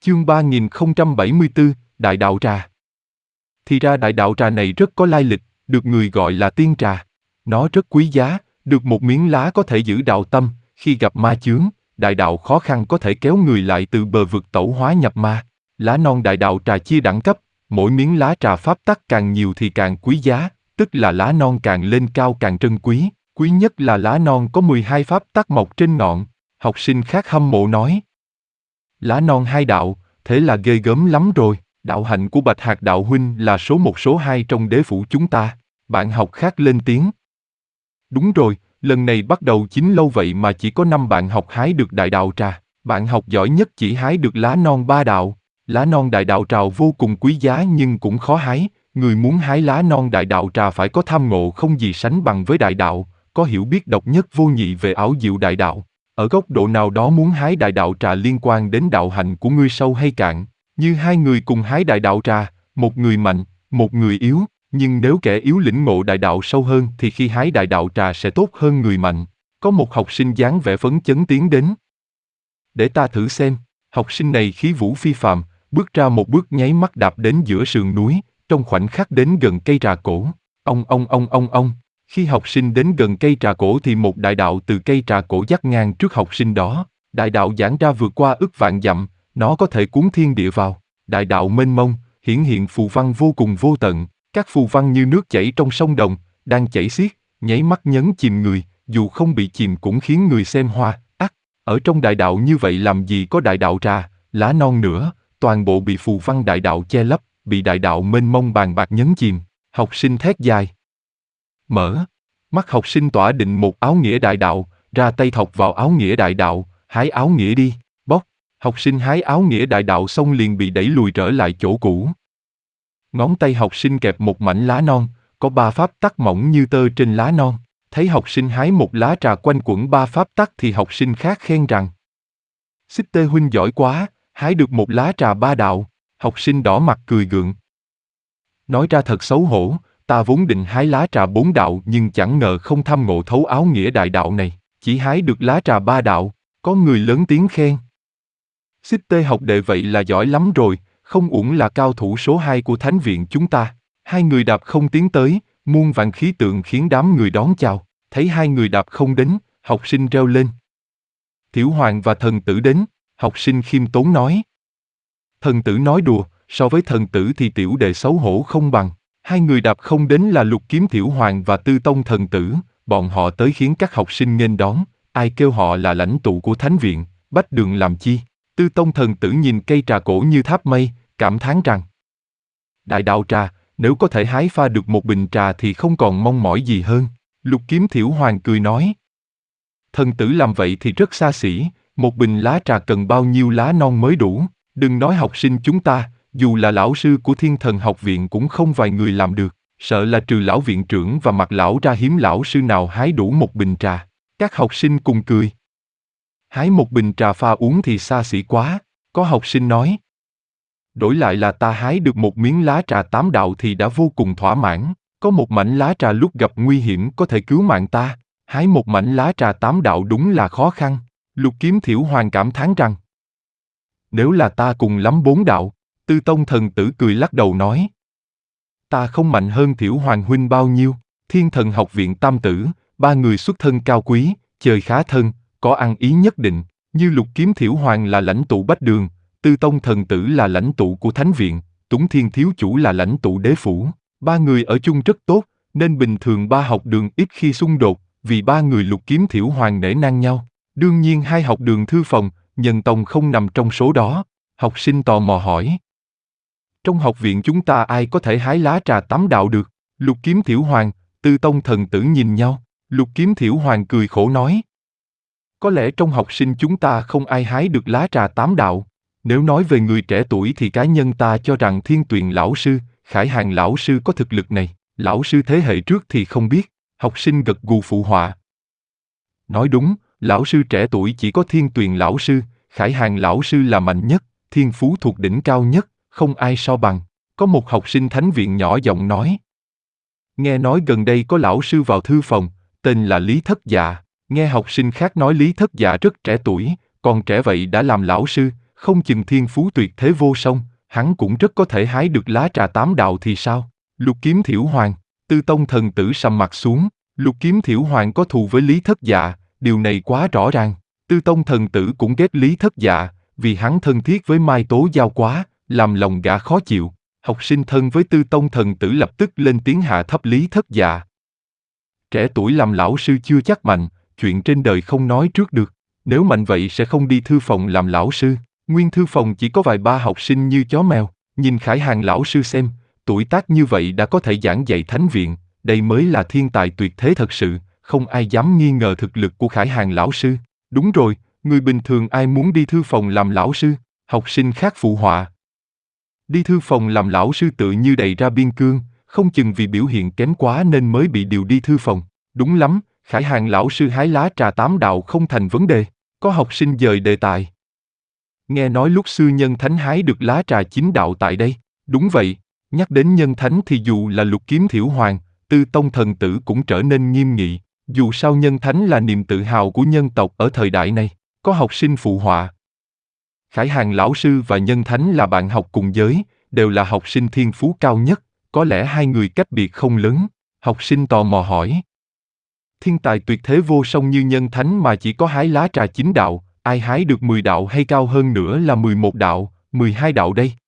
Chương 3074, Đại đạo trà. Thì ra đại đạo trà này rất có lai lịch, được người gọi là tiên trà. Nó rất quý giá, được một miếng lá có thể giữ đạo tâm, khi gặp ma chướng, đại đạo khó khăn có thể kéo người lại từ bờ vực tẩu hóa nhập ma. Lá non đại đạo trà chia đẳng cấp, mỗi miếng lá trà pháp tắc càng nhiều thì càng quý giá, tức là lá non càng lên cao càng trân quý. Quý nhất là lá non có 12 pháp tắc mọc trên ngọn. Học sinh khác hâm mộ nói. Lá non hai đạo, thế là ghê gớm lắm rồi. Đạo hạnh của Bạch Hạc đạo huynh là số 1 số 2 trong đế phủ chúng ta. Bạn học khác lên tiếng. Đúng rồi, lần này bắt đầu chính lâu vậy mà chỉ có 5 bạn học hái được đại đạo trà. Bạn học giỏi nhất chỉ hái được lá non 3 đạo. Lá non đại đạo trà vô cùng quý giá nhưng cũng khó hái. Người muốn hái lá non đại đạo trà phải có tham ngộ không gì sánh bằng với đại đạo, có hiểu biết độc nhất vô nhị về ảo diệu đại đạo. Ở góc độ nào đó muốn hái đại đạo trà liên quan đến đạo hạnh của ngươi sâu hay cạn. Như hai người cùng hái đại đạo trà, một người mạnh, một người yếu, nhưng nếu kẻ yếu lĩnh ngộ đại đạo sâu hơn thì khi hái đại đạo trà sẽ tốt hơn người mạnh. Có một học sinh dáng vẻ phấn chấn tiến đến. Để ta thử xem. Học sinh này khí vũ phi phàm, bước ra một bước nháy mắt đạp đến giữa sườn núi, trong khoảnh khắc đến gần cây trà cổ. Ông. Khi học sinh đến gần cây trà cổ thì một đại đạo từ cây trà cổ dắt ngang trước học sinh đó. Đại đạo giãn ra vượt qua ức vạn dặm, nó có thể cuốn thiên địa vào. Đại đạo mênh mông, hiển hiện phù văn vô cùng vô tận. Các phù văn như nước chảy trong sông đồng, đang chảy xiết, nháy mắt nhấn chìm người, dù không bị chìm cũng khiến người xem hoa. Ở trong đại đạo như vậy làm gì có đại đạo trà, lá non nữa, toàn bộ bị phù văn đại đạo che lấp, bị đại đạo mênh mông bàn bạc nhấn chìm. Học sinh thét dài. Mở. Mắt học sinh tỏa định một áo nghĩa đại đạo, ra tay thọc vào áo nghĩa đại đạo, hái áo nghĩa đi, bóc. Học sinh hái áo nghĩa đại đạo xong liền bị đẩy lùi trở lại chỗ cũ. Ngón tay học sinh kẹp một mảnh lá non, có 3 pháp tắc mỏng như tơ trên lá non. Thấy học sinh hái một lá trà quanh quẩn 3 pháp tắc thì học sinh khác khen rằng. Xích Tê huynh giỏi quá, hái được một lá trà 3 đạo. Học sinh đỏ mặt cười gượng. Nói ra thật xấu hổ, ta vốn định hái lá trà 4 đạo nhưng chẳng ngờ không tham ngộ thấu áo nghĩa đại đạo này, chỉ hái được lá trà 3 đạo. Có người lớn tiếng khen. Xích Tê học đệ vậy là giỏi lắm rồi, không uổng là cao thủ số 2 của thánh viện chúng ta. Hai người đạp không tiến tới, muôn vàn khí tượng khiến đám người đón chào. Thấy hai người đạp không đến, học sinh reo lên. Tiểu Hoàng và thần tử đến, học sinh khiêm tốn nói. Thần tử nói đùa, so với thần tử thì tiểu đệ xấu hổ không bằng. Hai người đạp không đến là Lục Kiếm Tiểu Hoàng và Tư Tông thần tử, bọn họ tới khiến các học sinh nghênh đón, ai kêu họ là lãnh tụ của thánh viện, bách đường làm chi. Tư Tông thần tử nhìn cây trà cổ như tháp mây, cảm thán rằng. Đại đạo trà, nếu có thể hái pha được một bình trà thì không còn mong mỏi gì hơn. Lục Kiếm Tiểu Hoàng cười nói. Thần tử làm vậy thì rất xa xỉ, một bình lá trà cần bao nhiêu lá non mới đủ. Đừng nói học sinh chúng ta, dù là lão sư của Thiên Thần học viện cũng không vài người làm được, sợ là trừ lão viện trưởng và Mạc lão ra hiếm lão sư nào hái đủ một bình trà. Các học sinh cùng cười. Hái một bình trà pha uống thì xa xỉ quá, có học sinh nói. Đổi lại là ta hái được một miếng lá trà 8 đạo thì đã vô cùng thỏa mãn, có một mảnh lá trà lúc gặp nguy hiểm có thể cứu mạng ta, hái một mảnh lá trà 8 đạo đúng là khó khăn. Lục Kiếm Thiểu Hoàng cảm thán rằng. Nếu là ta cùng lắm 4 đạo, Tư Tông thần tử cười lắc đầu nói. Ta không mạnh hơn Thiểu Hoàng huynh bao nhiêu, Thiên Thần học viện tam tử, 3 người xuất thân cao quý, chơi khá thân, có ăn ý nhất định, như Lục Kiếm Thiểu Hoàng là lãnh tụ bách đường, Tư Tông thần tử là lãnh tụ của thánh viện, Túng Thiên thiếu chủ là lãnh tụ đế phủ. 3 người ở chung rất tốt, nên bình thường 3 học đường ít khi xung đột, vì 3 người Lục Kiếm Thiểu Hoàng nể nang nhau. Đương nhiên 2 học đường thư phòng, Nhân Tông không nằm trong số đó. Học sinh tò mò hỏi. Trong học viện chúng ta ai có thể hái lá trà 8 đạo được? Lục Kiếm Thiểu Hoàng, Tư Tông thần tử nhìn nhau. Lục Kiếm Thiểu Hoàng cười khổ nói. Có lẽ trong học sinh chúng ta không ai hái được lá trà 8 đạo. Nếu nói về người trẻ tuổi thì cá nhân ta cho rằng Thiên Tuyền lão sư, Khải Hàn lão sư có thực lực này. Lão sư thế hệ trước thì không biết. Học sinh gật gù phụ họa. Nói đúng, lão sư trẻ tuổi chỉ có Thiên Tuyền lão sư, Khải Hàn lão sư là mạnh nhất, thiên phú thuộc đỉnh cao nhất, không ai so bằng. Có một học sinh thánh viện nhỏ giọng nói. Nghe nói gần đây có lão sư vào thư phòng, tên là Lý Thất Dạ. Nghe học sinh khác nói Lý Thất Dạ rất trẻ tuổi, còn trẻ vậy đã làm lão sư, không chừng thiên phú tuyệt thế vô song, hắn cũng rất có thể hái được lá trà 8 đạo thì sao? Lục Kiếm Thiểu Hoàng, Tư Tông thần tử sầm mặt xuống, Lục Kiếm Thiểu Hoàng có thù với Lý Thất Dạ, điều này quá rõ ràng. Tư Tông thần tử cũng ghét Lý Thất Dạ, vì hắn thân thiết với Mai Tố Giao quá, làm lòng gã khó chịu. Học sinh thân với Tư Tông thần tử lập tức lên tiếng hạ thấp Lý Thất Dạ. Trẻ tuổi làm lão sư chưa chắc mạnh, chuyện trên đời không nói trước được. Nếu mạnh vậy sẽ không đi thư phòng làm lão sư. Nguyên thư phòng chỉ có vài ba học sinh như chó mèo. Nhìn Khải Hàn lão sư xem, tuổi tác như vậy đã có thể giảng dạy thánh viện, đây mới là thiên tài tuyệt thế thật sự, không ai dám nghi ngờ thực lực của Khải Hàn lão sư. Đúng rồi, người bình thường ai muốn đi thư phòng làm lão sư? Học sinh khác phụ họa. Đi thư phòng làm lão sư tự như đầy ra biên cương, không chừng vì biểu hiện kém quá nên mới bị điều đi thư phòng. Đúng lắm, Khải Hàn lão sư hái lá trà 8 đạo không thành vấn đề. Có học sinh dời đề tài. Nghe nói lúc xưa Nhân Thánh hái được lá trà 9 đạo tại đây. Đúng vậy, nhắc đến Nhân Thánh thì dù là Lục Kiếm Thiểu Hoàng, Tư Tông thần tử cũng trở nên nghiêm nghị. Dù sao Nhân Thánh là niềm tự hào của nhân tộc ở thời đại này. Có học sinh phụ họa. Khải Hàn lão sư và Nhân Thánh là bạn học cùng giới, đều là học sinh thiên phú cao nhất, có lẽ hai người cách biệt không lớn. Học sinh tò mò hỏi. Thiên tài tuyệt thế vô song như Nhân Thánh mà chỉ có hái lá trà 9 đạo, ai hái được 10 đạo hay cao hơn nữa là 11 đạo, 12 đạo đây?